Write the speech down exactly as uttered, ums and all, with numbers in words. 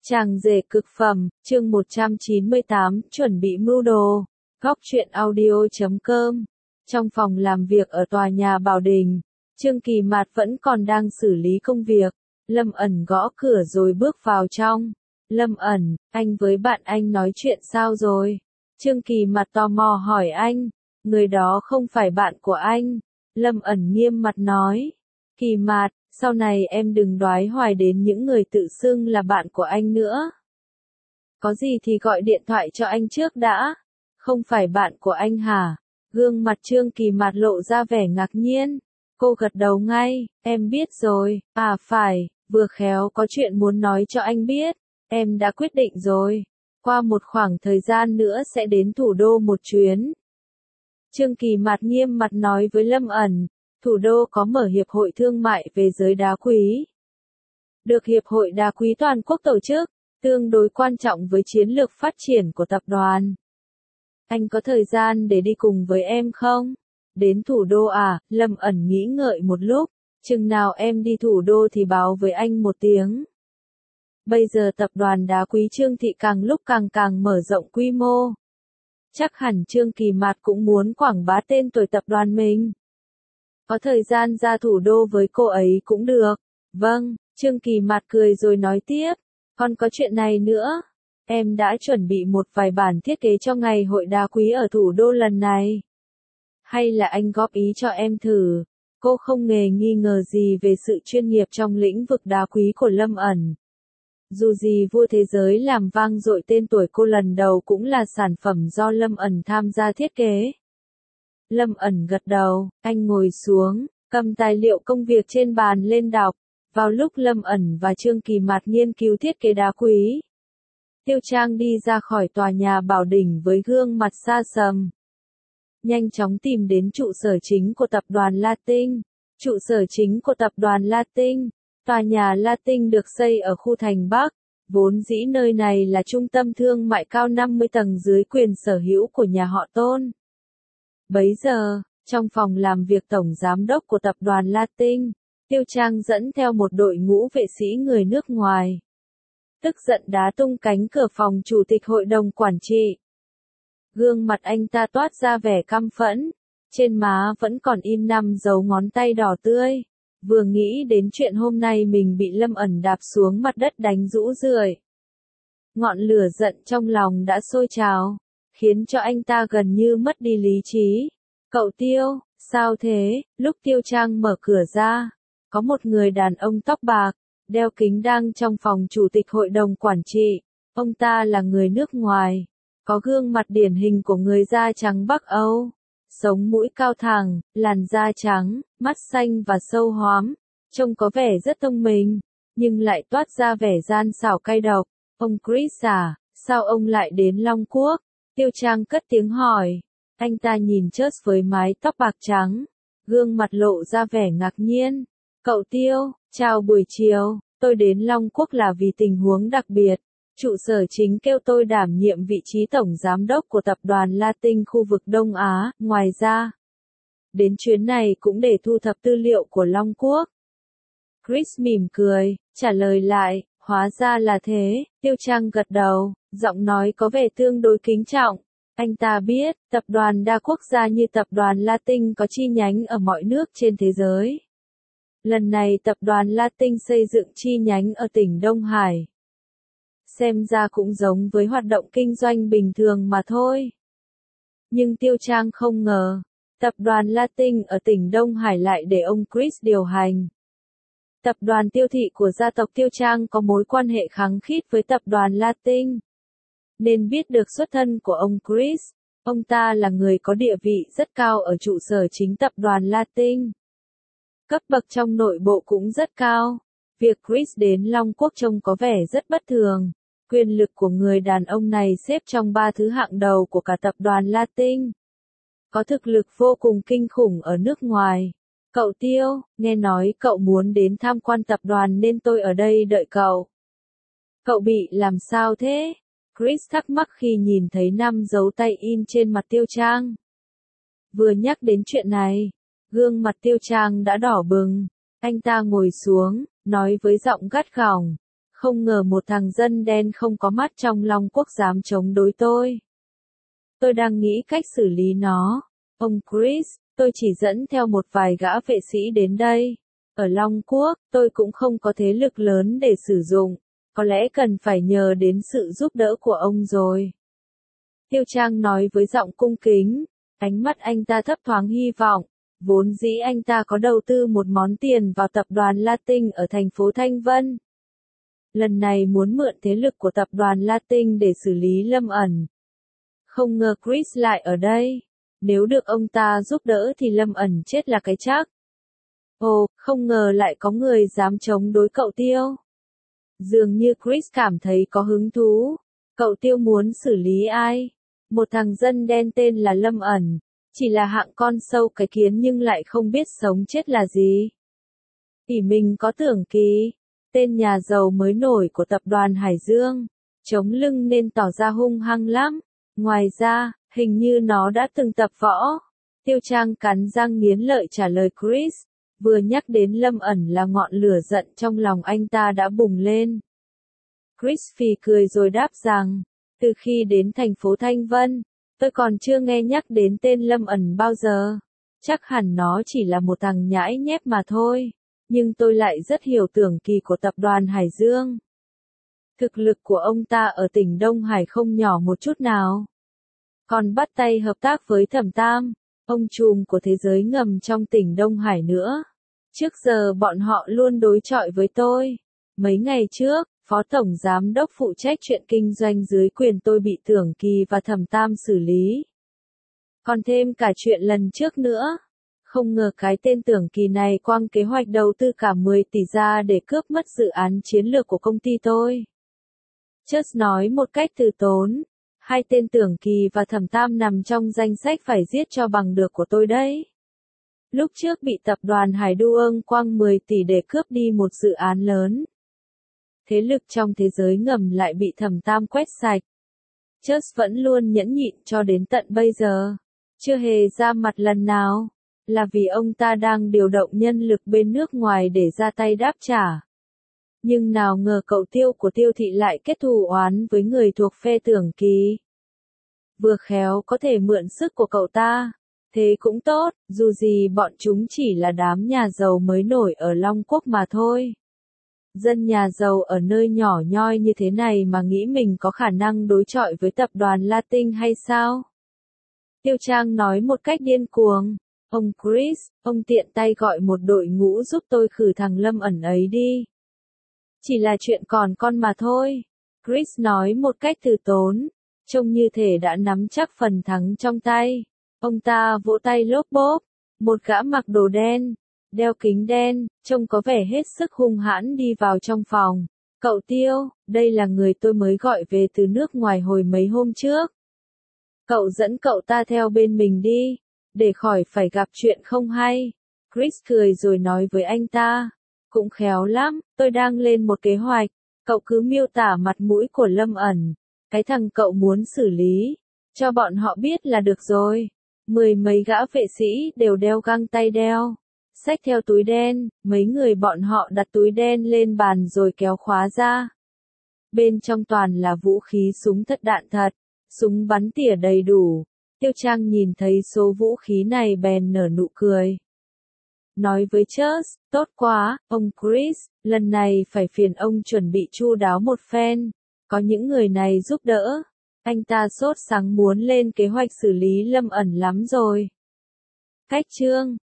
Chàng rể cực phẩm, chương một trăm chín mươi tám, chuẩn bị mưu đồ. Góc truyện audio chấm com. Trong phòng làm việc ở tòa nhà Bảo Đình, Trương Kỳ Mạt vẫn còn đang xử lý công việc. Lâm ẩn gõ cửa rồi bước vào trong. Lâm ẩn, anh với bạn anh nói chuyện sao rồi? Trương Kỳ Mạt tò mò hỏi anh. Người đó không phải bạn của anh. Lâm ẩn nghiêm mặt nói. Kỳ Mạt, sau này em đừng đoái hoài đến những người tự xưng là bạn của anh nữa. Có gì thì gọi điện thoại cho anh trước đã. Không phải bạn của anh hả? Gương mặt Trương Kỳ Mạt lộ ra vẻ ngạc nhiên. Cô gật đầu ngay, em biết rồi, à phải, vừa khéo có chuyện muốn nói cho anh biết. Em đã quyết định rồi. Qua một khoảng thời gian nữa sẽ đến thủ đô một chuyến. Trương Kỳ Mạt nghiêm mặt nói với Lâm ẩn. Thủ đô có mở hiệp hội thương mại về giới đá quý. Được Hiệp hội Đá quý Toàn quốc tổ chức, tương đối quan trọng với chiến lược phát triển của tập đoàn. Anh có thời gian để đi cùng với em không? Đến thủ đô à? Lâm ẩn nghĩ ngợi một lúc, chừng nào em đi thủ đô thì báo với anh một tiếng. Bây giờ tập đoàn đá quý Trương Thị càng lúc càng càng mở rộng quy mô. Chắc hẳn Trương Kỳ Mạt cũng muốn quảng bá tên tuổi tập đoàn mình. Có thời gian ra thủ đô với cô ấy cũng được. Vâng, Trương Kỳ Mạt cười rồi nói tiếp. Còn có chuyện này nữa. Em đã chuẩn bị một vài bản thiết kế cho ngày hội đá quý ở thủ đô lần này. Hay là anh góp ý cho em thử. Cô không hề nghi ngờ gì về sự chuyên nghiệp trong lĩnh vực đá quý của Lâm ẩn. Dù gì vua thế giới làm vang dội tên tuổi cô lần đầu cũng là sản phẩm do Lâm ẩn tham gia thiết kế. Lâm ẩn gật đầu, anh ngồi xuống, cầm tài liệu công việc trên bàn lên đọc. Vào lúc Lâm ẩn và Trương Kỳ Mạt nghiên cứu thiết kế đá quý, Tiêu Trang đi ra khỏi tòa nhà Bảo Đình với gương mặt xa sầm. Nhanh chóng tìm đến trụ sở chính của tập đoàn Latin. Trụ sở chính của tập đoàn Latin. Tòa nhà Latin được xây ở khu thành Bắc. Vốn dĩ nơi này là trung tâm thương mại cao năm mươi tầng dưới quyền sở hữu của nhà họ Tôn. Bấy giờ, trong phòng làm việc tổng giám đốc của tập đoàn Latin, Tiêu Trang dẫn theo một đội ngũ vệ sĩ người nước ngoài. Tức giận đá tung cánh cửa phòng chủ tịch hội đồng quản trị. Gương mặt anh ta toát ra vẻ căm phẫn, trên má vẫn còn in năm dấu ngón tay đỏ tươi. Vừa nghĩ đến chuyện hôm nay mình bị Lâm ẩn đạp xuống mặt đất đánh rũ rượi. Ngọn lửa giận trong lòng đã sôi trào, khiến cho anh ta gần như mất đi lý trí. Cậu Tiêu, sao thế? Lúc Tiêu Trang mở cửa ra, có một người đàn ông tóc bạc, đeo kính đang trong phòng chủ tịch hội đồng quản trị. Ông ta là người nước ngoài, có gương mặt điển hình của người da trắng Bắc Âu. Sống mũi cao thẳng, làn da trắng, mắt xanh và sâu hoắm, trông có vẻ rất thông minh, nhưng lại toát ra vẻ gian xảo cay độc. Ông Chris à, sao ông lại đến Long Quốc? Tiêu Trang cất tiếng hỏi. Anh ta nhìn Chris với mái tóc bạc trắng, gương mặt lộ ra vẻ ngạc nhiên. Cậu Tiêu, chào buổi chiều, tôi đến Long Quốc là vì tình huống đặc biệt. Trụ sở chính kêu tôi đảm nhiệm vị trí tổng giám đốc của tập đoàn Latin khu vực Đông Á, ngoài ra. Đến chuyến này cũng để thu thập tư liệu của Long Quốc. Chris mỉm cười, trả lời lại, hóa ra là thế. Tiêu Trang gật đầu, giọng nói có vẻ tương đối kính trọng. Anh ta biết, tập đoàn đa quốc gia như tập đoàn Latin có chi nhánh ở mọi nước trên thế giới. Lần này tập đoàn Latin xây dựng chi nhánh ở tỉnh Đông Hải. Xem ra cũng giống với hoạt động kinh doanh bình thường mà thôi. Nhưng Tiêu Trang không ngờ, tập đoàn Latin ở tỉnh Đông Hải lại để ông Chris điều hành. Tập đoàn Tiêu Thị của gia tộc Tiêu Trang có mối quan hệ khăng khít với tập đoàn Latin. Nên biết được xuất thân của ông Chris, ông ta là người có địa vị rất cao ở trụ sở chính tập đoàn Latin. Cấp bậc trong nội bộ cũng rất cao. Việc Chris đến Long Quốc trông có vẻ rất bất thường. Quyền lực của người đàn ông này xếp trong ba thứ hạng đầu của cả tập đoàn Latin. Có thực lực vô cùng kinh khủng ở nước ngoài. Cậu Tiêu, nghe nói cậu muốn đến tham quan tập đoàn nên tôi ở đây đợi cậu. Cậu bị làm sao thế? Chris thắc mắc khi nhìn thấy năm dấu tay in trên mặt Tiêu Trang. Vừa nhắc đến chuyện này, gương mặt Tiêu Trang đã đỏ bừng. Anh ta ngồi xuống, nói với giọng gắt gỏng. Không ngờ một thằng dân đen không có mắt trong Long Quốc dám chống đối tôi. Tôi đang nghĩ cách xử lý nó. Ông Chris, tôi chỉ dẫn theo một vài gã vệ sĩ đến đây. Ở Long Quốc, tôi cũng không có thế lực lớn để sử dụng. Có lẽ cần phải nhờ đến sự giúp đỡ của ông rồi. Tiêu Trang nói với giọng cung kính. Ánh mắt anh ta thấp thoáng hy vọng. Vốn dĩ anh ta có đầu tư một món tiền vào tập đoàn Latin ở thành phố Thanh Vân. Lần này muốn mượn thế lực của tập đoàn Latin để xử lý Lâm ẩn. Không ngờ Chris lại ở đây. Nếu được ông ta giúp đỡ thì Lâm ẩn chết là cái chắc. Ồ, không ngờ lại có người dám chống đối cậu Tiêu. Dường như Chris cảm thấy có hứng thú. Cậu Tiêu muốn xử lý ai? Một thằng dân đen tên là Lâm ẩn. Chỉ là hạng con sâu cái kiến nhưng lại không biết sống chết là gì. Ỷ mình có Tưởng Kỳ, tên nhà giàu mới nổi của tập đoàn Hải Dương. Chống lưng nên tỏ ra hung hăng lắm. Ngoài ra, hình như nó đã từng tập võ. Tiêu Trang cắn răng nghiến lợi trả lời Chris. Vừa nhắc đến Lâm ẩn là ngọn lửa giận trong lòng anh ta đã bùng lên. Chris phì cười rồi đáp rằng, từ khi đến thành phố Thanh Vân, tôi còn chưa nghe nhắc đến tên Lâm ẩn bao giờ. Chắc hẳn nó chỉ là một thằng nhãi nhép mà thôi. Nhưng tôi lại rất hiểu Tưởng Kỳ của tập đoàn Hải Dương. Thực lực của ông ta ở tỉnh Đông Hải không nhỏ một chút nào. Còn bắt tay hợp tác với Thẩm Tam, ông trùm của thế giới ngầm trong tỉnh Đông Hải nữa. Trước giờ bọn họ luôn đối chọi với tôi. Mấy ngày trước, Phó Tổng Giám đốc phụ trách chuyện kinh doanh dưới quyền tôi bị Tưởng Kỳ và Thẩm Tam xử lý. Còn thêm cả chuyện lần trước nữa. Không ngờ cái tên Tưởng Kỳ này quăng kế hoạch đầu tư cả mười tỷ ra để cướp mất dự án chiến lược của công ty tôi. Just nói một cách từ tốn. Hai tên Tưởng Kỳ và Thẩm Tam nằm trong danh sách phải giết cho bằng được của tôi đấy. Lúc trước bị tập đoàn Hải Đu Ưng quăng mười tỷ để cướp đi một dự án lớn. Thế lực trong thế giới ngầm lại bị Thẩm Tam quét sạch. Just vẫn luôn nhẫn nhịn cho đến tận bây giờ. Chưa hề ra mặt lần nào. Là vì ông ta đang điều động nhân lực bên nước ngoài để ra tay đáp trả. Nhưng nào ngờ cậu Tiêu của Tiêu Thị lại kết thù oán với người thuộc phe Tưởng Kỳ. Vừa khéo có thể mượn sức của cậu ta. Thế cũng tốt, dù gì bọn chúng chỉ là đám nhà giàu mới nổi ở Long Quốc mà thôi. Dân nhà giàu ở nơi nhỏ nhoi như thế này mà nghĩ mình có khả năng đối chọi với tập đoàn Latin hay sao? Tiêu Trang nói một cách điên cuồng. Ông Chris, ông tiện tay gọi một đội ngũ giúp tôi khử thằng Lâm ẩn ấy đi. Chỉ là chuyện còn con mà thôi. Chris nói một cách từ tốn. Trông như thể đã nắm chắc phần thắng trong tay. Ông ta vỗ tay lốp bốp. Một gã mặc đồ đen, đeo kính đen, trông có vẻ hết sức hung hãn đi vào trong phòng. Cậu Tiêu, đây là người tôi mới gọi về từ nước ngoài hồi mấy hôm trước. Cậu dẫn cậu ta theo bên mình đi, để khỏi phải gặp chuyện không hay. Chris cười rồi nói với anh ta. Cũng khéo lắm, tôi đang lên một kế hoạch. Cậu cứ miêu tả mặt mũi của Lâm ẩn. Cái thằng cậu muốn xử lý. Cho bọn họ biết là được rồi. Mười mấy gã vệ sĩ đều đeo găng tay đeo. Xách theo túi đen, mấy người bọn họ đặt túi đen lên bàn rồi kéo khóa ra. Bên trong toàn là vũ khí súng thật đạn thật. Súng bắn tỉa đầy đủ. Tiêu Trang nhìn thấy số vũ khí này bèn nở nụ cười. Nói với Chus, tốt quá, ông Chris, lần này phải phiền ông chuẩn bị chu đáo một phen. Có những người này giúp đỡ. Anh ta sốt sắng muốn lên kế hoạch xử lý Lâm ẩn lắm rồi. Cách chương